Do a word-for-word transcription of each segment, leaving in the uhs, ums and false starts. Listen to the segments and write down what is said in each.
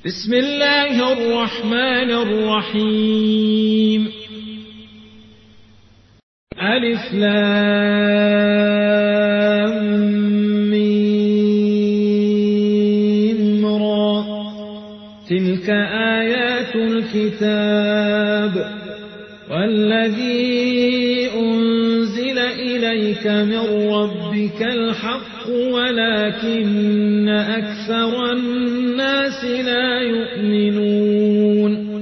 بسم الله الرحمن الرحيم. ألف لام ميم را. تلك آيات الكتاب والذي أنزل إليك من ربك الحق ولكن أكثر الناس لا يؤمنون.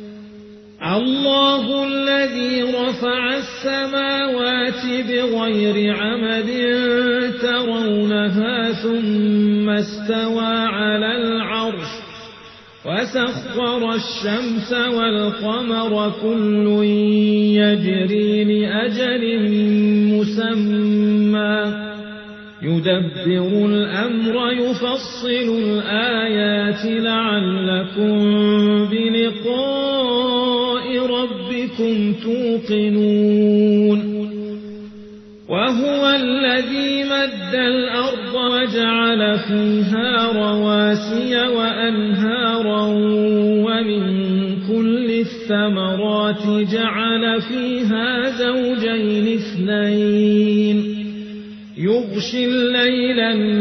الله الذي رفع السماوات بغير عمد ترونها ثم استوى على العرش وسخر الشمس والقمر كل يجري لأجل مسمى يدبر الأمر يفصل الآيات لعلكم بلقاء ربكم توقنون. وهو الذي مد الأرض وجعل فيها رواسي وأنهارا ومن كل الثمرات جعل فيها زوجين اثنين يغشي الليل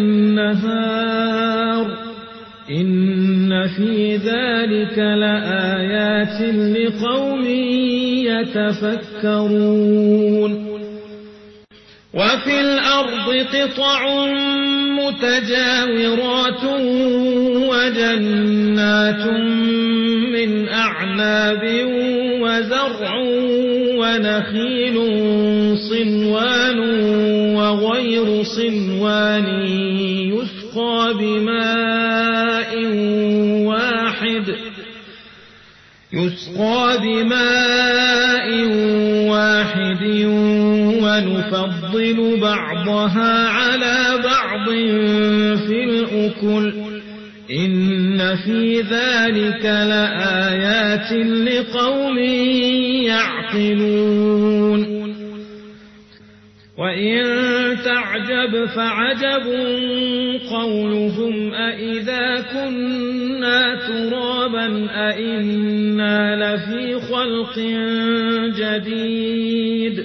النهار إن في ذلك لآيات لقوم يتفكرون. وفي الأرض قطع متجاورات وجنات من أعناب وزرع ونخيل صنوان وغير صنوان يسقى بماء واحد يسقى بماء واحد ونفضل بعضها على بعض في الأكل إن في ذلك لآيات لقوم يعقلون. وإن تعجب فعجب قولهم أإذا كنا ترابا أإنا لفي خلق جديد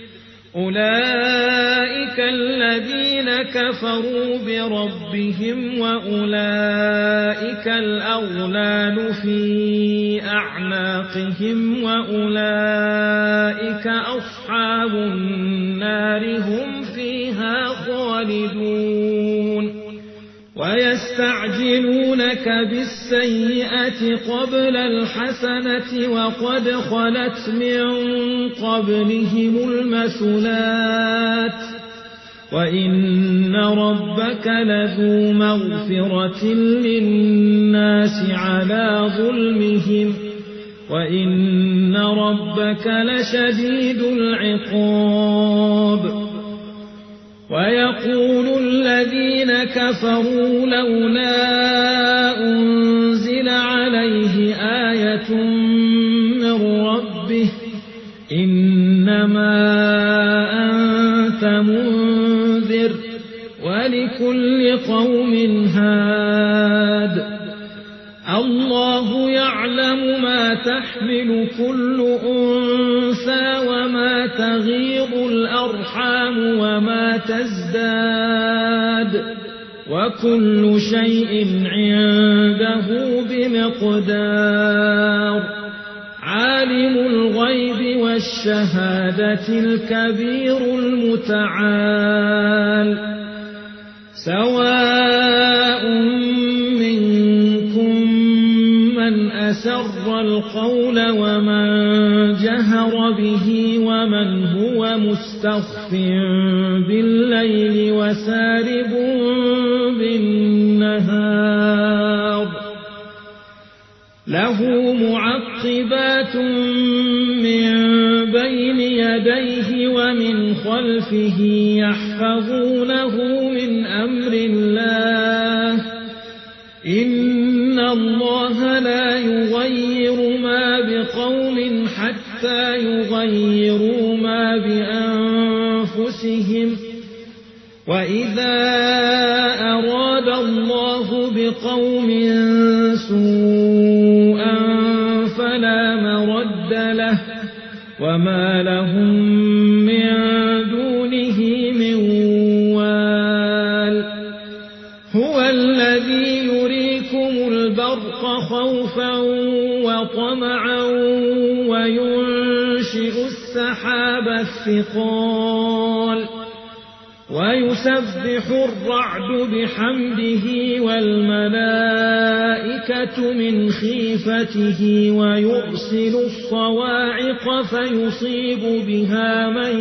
أولئك الذين كفروا بربهم وأولئك الأغلال في أعناقهم وأولئك أصحاب النار هم فيها خالدون. ويستعجلونك بالسيئة قبل الحسنة وقد خلت من قبلهم المثلات وإن ربك لذو مغفرة للناس على ظلمهم وإن ربك لشديد العقاب. ويقول الذين كفروا لولا أنزل عليه آية من ربه إنما أنت منذر ولكل قوم هاد. الله يعلم ما تحمل كل أنثى وما تغيض الأرحام وما تزداد وكل شيء عنده بمقدار. عالم الغيب والشهادة الكبير المتعال. سواء منكم من أسر القول ومن جهر به ومن هو مستخف بالليل وسارب بالنهار. له معقبات من بين يديه ومن خلفه يحفظونه من أمر الله إن الله لا يغير ما بقوم حتى يغيروا ما بأنفسهم وإذا أراد الله بقوم سوءا وما لهم من دونه من وال هو الذي يريكم البرق خوفا وطمعا وينشئ السحاب الثقال ويسبح الرعد بحمده والملائكة من خيفته ويرسل الصواعق فيصيب بها من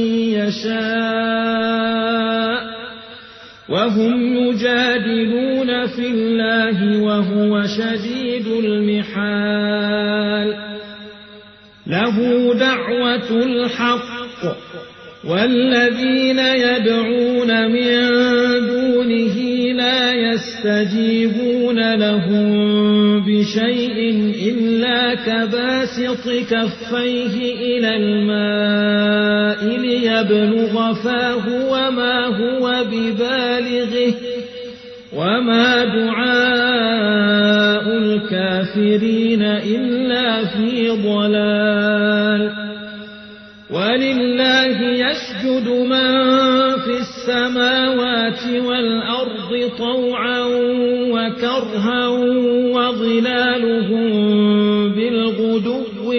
يشاء وهم يجادلون في الله وهو شديد المحال له دعوة الحق والذين يدعون من دونه لا يستجيبون لهم بشيء إلا كباسط كفيه إلى الماء ليبلغ فاه وما هو ببالغه وما دعاء الكافرين إلا في ضلال ولله يسجد من في السماوات والأرض طوعا وكرها وظلالهم بالغدو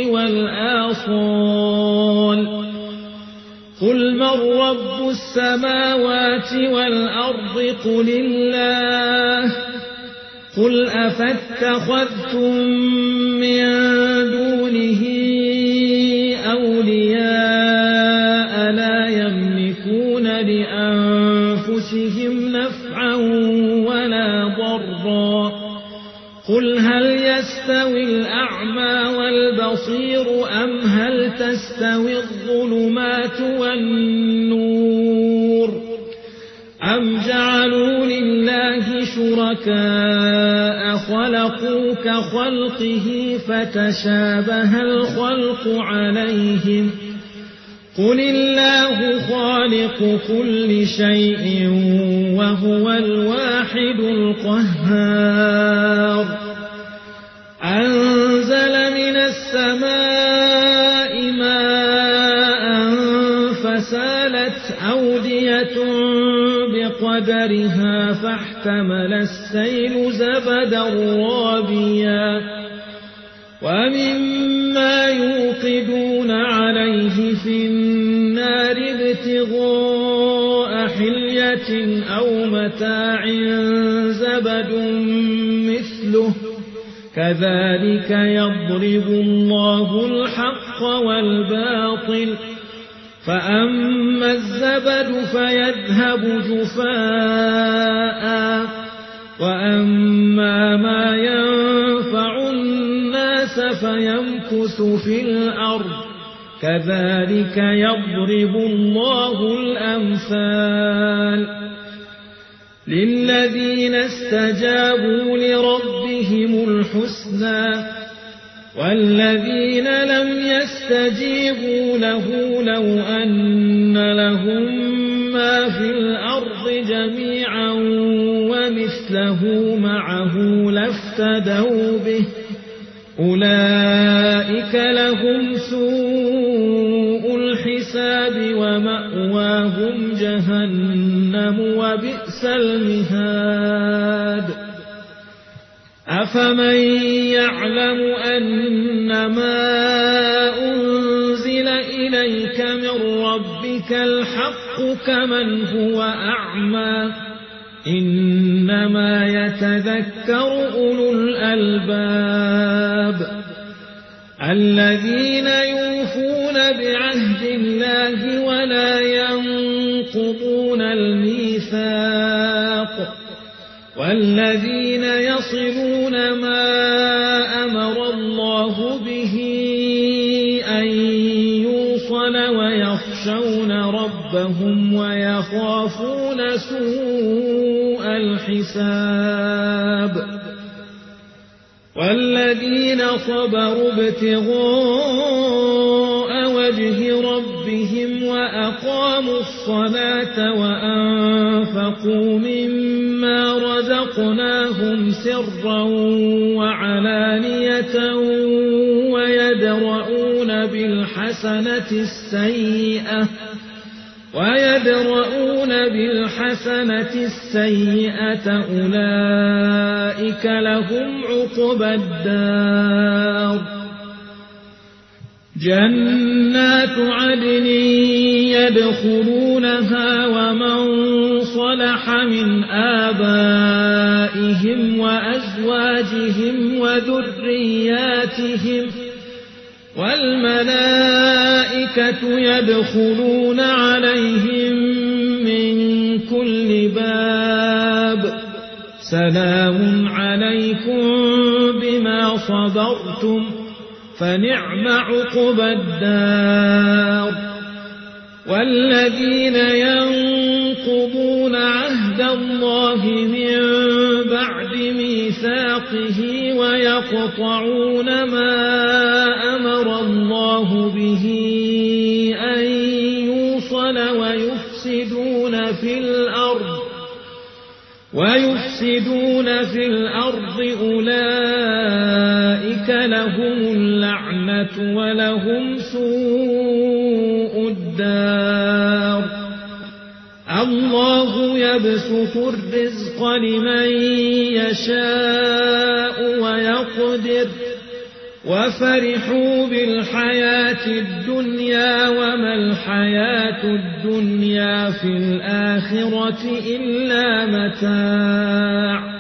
والآصال قل من رب السماوات والأرض قل الله قل أفاتخذتم من دونه أولياء لا يملكون لأنفسهم نفعا ولا ضرا قل هل يستوي الأعمى والبصير أم هل تستوي الظلمات والنور أم جعلوا لله شركاء خلقوا كخلقه فتشابه الخلق عليهم قل الله خالق كل شيء وهو الواحد القهار أنزل من السماء ماء فسالت أودية بقدرها فاحتمل السيل زبدا رابيا ومما يوقدون عليه في النار ابتغاء حلية أو متاع زبد مثله كذلك يضرب الله الحق والباطل فأما الزبد فيذهب جفاء وأما ما ينفع الناس فيمكث في الأرض كذلك يضرب الله الأمثال للذين استجابوا لربهم الحسنى والذين لم يستجيبوا له لو أن لهم ما في الأرض جميعا ومثله معه لافتدوا به أولئك لهم سوء الحساب ومأواهم جهنم وبئس المهاد أفمن يعلم أنما أنزل إليك من ربك الحق كمن هو أعمى إنما يتذكر أولو الألباب الذين يوفون بعهد الله ولا ينقضون الميثاق والذين يصلون ما أمر الله به أن يوصل ويخشون ربهم ويخافون سوء الحساب والذين صبروا ابتغاء وجه ربهم وأقاموا الصلاة وأنفقوا مما رزقناهم سرا وعلانية ويدرؤون بالحسنة بالحسنة السيئة ويدرؤون بالحسنة السيئة أولئك لهم عقبى الدار جنات عدن يدخلونها ومن صلح من آبائهم وأزواجهم وذرياتهم والملائكة يدخلون عليهم من كل باب سلام عليكم بما صبرتم فنعم عقبى الدار والذين ينقضون عهد الله من بعد ميثاقه ويقطعون ما أمر الله به أن يوصل ويفسدون في الأرض ويفسدون في الأرض أولئك لهم اللعنة ولهم سوء الدار الله يبسط الرزق لمن يشاء ويقدر وفرحوا بالحياة الدنيا وما الحياة الدنيا في الآخرة إلا متاع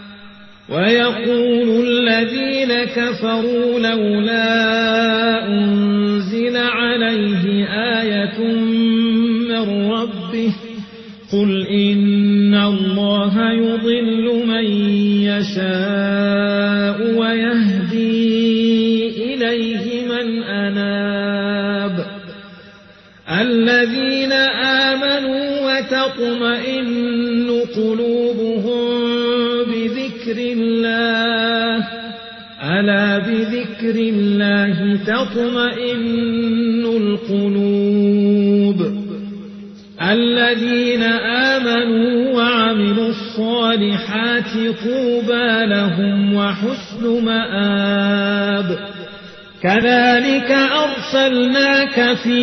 ويقول الذين كفروا لولا أنزل عليه آية من ربه قل إن الله يضل من يشاء ويهدي إليه من أناب الذين آمنوا وتطمئن قلوبهم بذكر الله ألا بذكر الله تطمئن القلوب الذين آمنوا وعملوا الصالحات طوبى لهم وحسن مآب كذلك أرسلناك في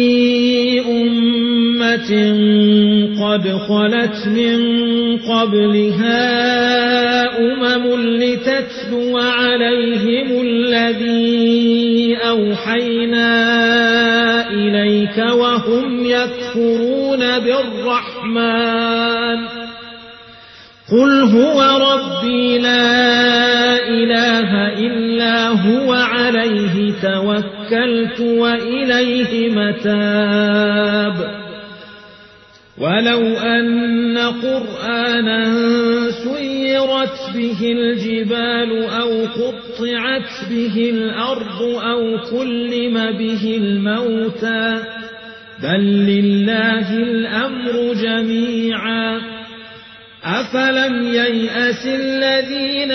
أمة قد خلت من قبلها أمم لتتلو عليهم الذي أوحينا إليك وهم يكفرون بالرحمن قل هو ربي لا إله إلا هو عليه توكلت وإليه متاب ولو أن قرآنا سيرت به الجبال أو قطعت به الأرض أو كلم به الموتى بل لله الأمر جميعا أفلم ييأس الذين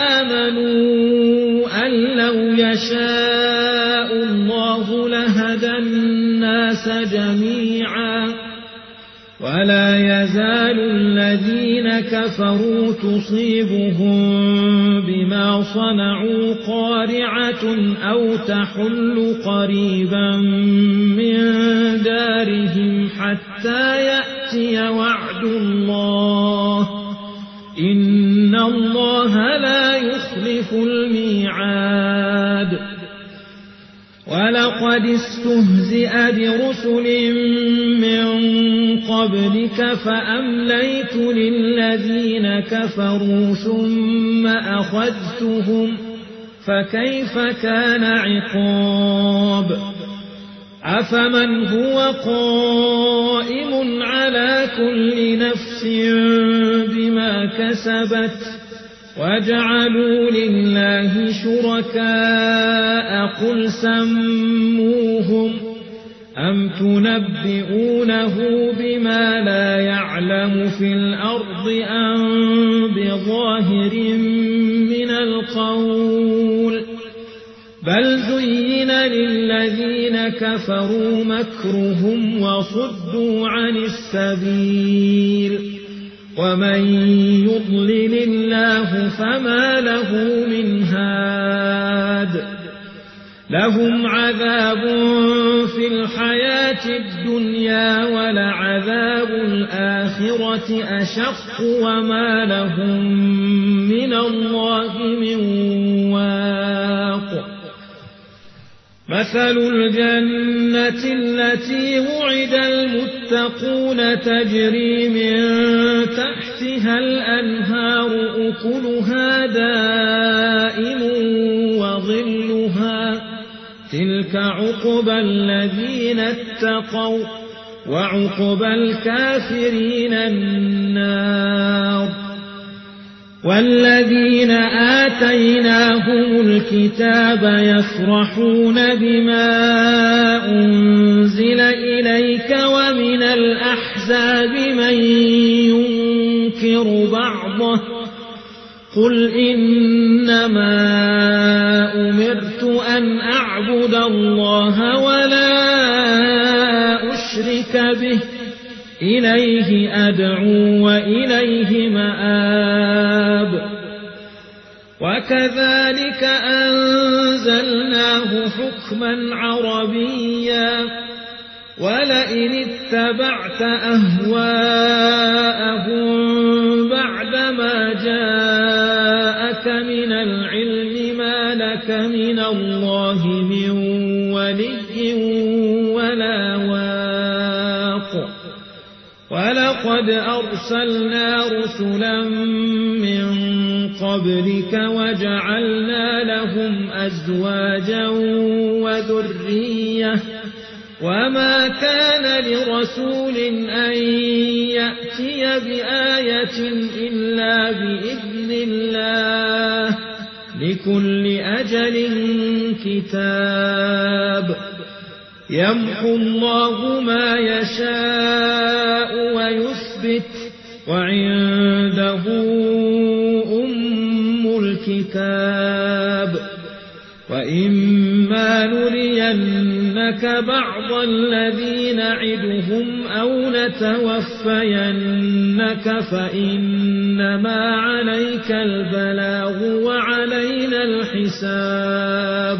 آمنوا أن لو يشاء الله لهدى الناس جميعا ولا يزال الذين كفروا تصيبهم بما صنعوا قارعة أو تحل قريبا من دارهم حتى يأتي وعد الله إن الله لا يخلف الميعاد ولقد استهزئ برسل من قبلك فأمليت للذين كفروا ثم أخذتهم فكيف كان عقاب أفمن هو قائم على كل نفس بما كسبت وجعلوا لله شركاء قل سموهم أم تنبئونه بما لا يعلم في الأرض أم بظاهر من القول بل زين للذين كفروا مكرهم وصدوا عن السبيل ومن يضلل الله فما له من هاد لهم عذاب في الحياة الدنيا ولعذاب الآخرة أشق وما لهم من الله من واق مثل الجنة التي وعد المتقون تجري من تحتها الأنهار أكلها دائم وظلها تلك عقبى الذين اتقوا وعقبى الكافرين النار والذين آتيناهم الكتاب يفرحون بما أنزل إليك ومن الأحزاب من ينكر بعضه قل إنما أمرت أن أعبد الله ولا أشرك به إليه أدعو وإليه مآب وكذلك أنزلناه حكما عربيا ولئن اتبعت أهواءهم بعدما جاءك من العلم ما لك من الله من ولي ولا واق ولقد أرسلنا رسلا من قبلك وجعلنا لهم أزواجا وذرية وما كان لرسول أن يأتي بآية إلا بإذن الله لكل أجل كتاب يمحو الله ما يشاء ويثبت وعنده أم الكتاب وإما نرينك بعض الذي نعدهم أو نتوفينك فإنما عليك البلاغ وعلينا الحساب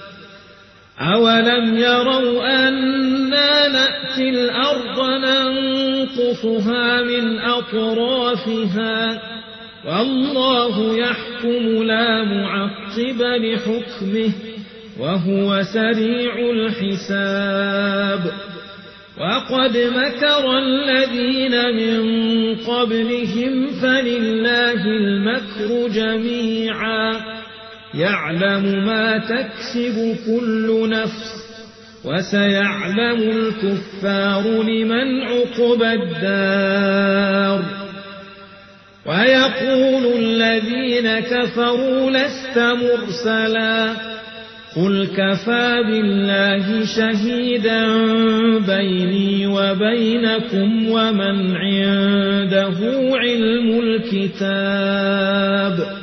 أولم يروا أنا نأتي الأرض ننقصها من أطرافها والله يحكم لا معقب لحكمه وهو سريع الحساب وقد مكر الذين من قبلهم فلله المكر جميعا يعلم ما تكسب كل نفس وسيعلم الكفار لمن عقبى الدار ويقول الذين كفروا لست مرسلا قل كفى بالله شهيدا بيني وبينكم ومن عنده علم الكتاب